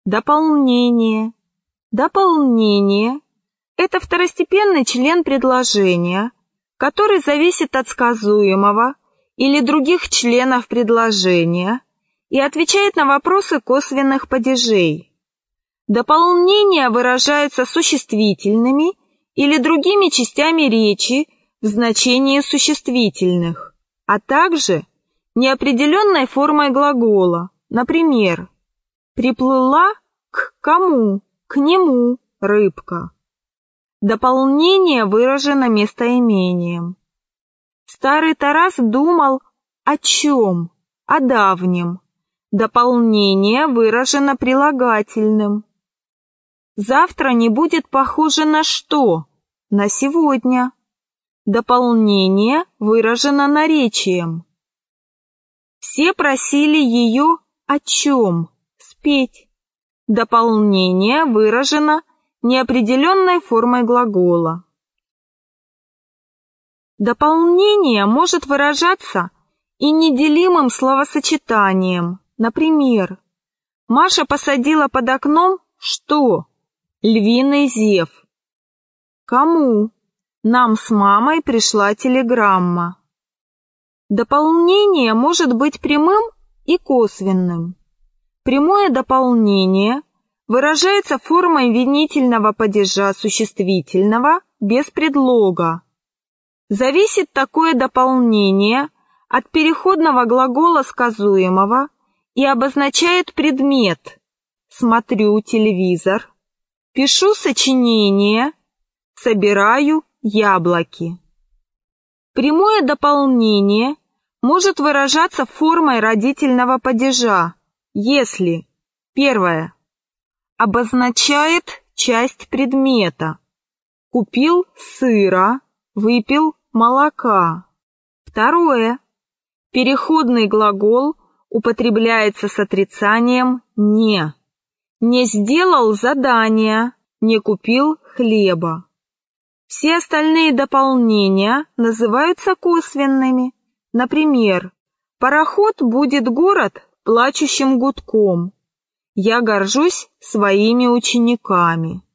Дополнение. Дополнение – это второстепенный член предложения, который зависит от сказуемого или других членов предложения и отвечает на вопросы косвенных падежей. Дополнения выражаются существительными или другими частями речи в значении существительных, а также неопределенной формой глагола, например, «приплыла к кому? К нему рыбка». Дополнение выражено местоимением. Старый Тарас думал о чем? О давнем. Дополнение выражено прилагательным. Завтра не будет похоже на что? На сегодня. Дополнение выражено наречием. Все просили ее о чем? Спеть. Дополнение выражено неопределенной формой глагола. Дополнение может выражаться и неделимым словосочетанием. Например, Маша посадила под окном что? Львиный зев. Кому? Нам с мамой пришла телеграмма. Дополнение может быть прямым и косвенным. Прямое дополнение выражается формой винительного падежа существительного без предлога. Зависит такое дополнение от переходного глагола сказуемого и обозначает предмет. Смотрю телевизор, пишу сочинение, собираю яблоки. Прямое дополнение может выражаться формой родительного падежа, если: первое. Обозначает часть предмета. Купил сыра, выпил молока. Второе. Переходный глагол употребляется с отрицанием «не». Не сделал задания, не купил хлеба. Все остальные дополнения называются косвенными. Например, пароход будет город плачущим гудком. Я горжусь своими учениками.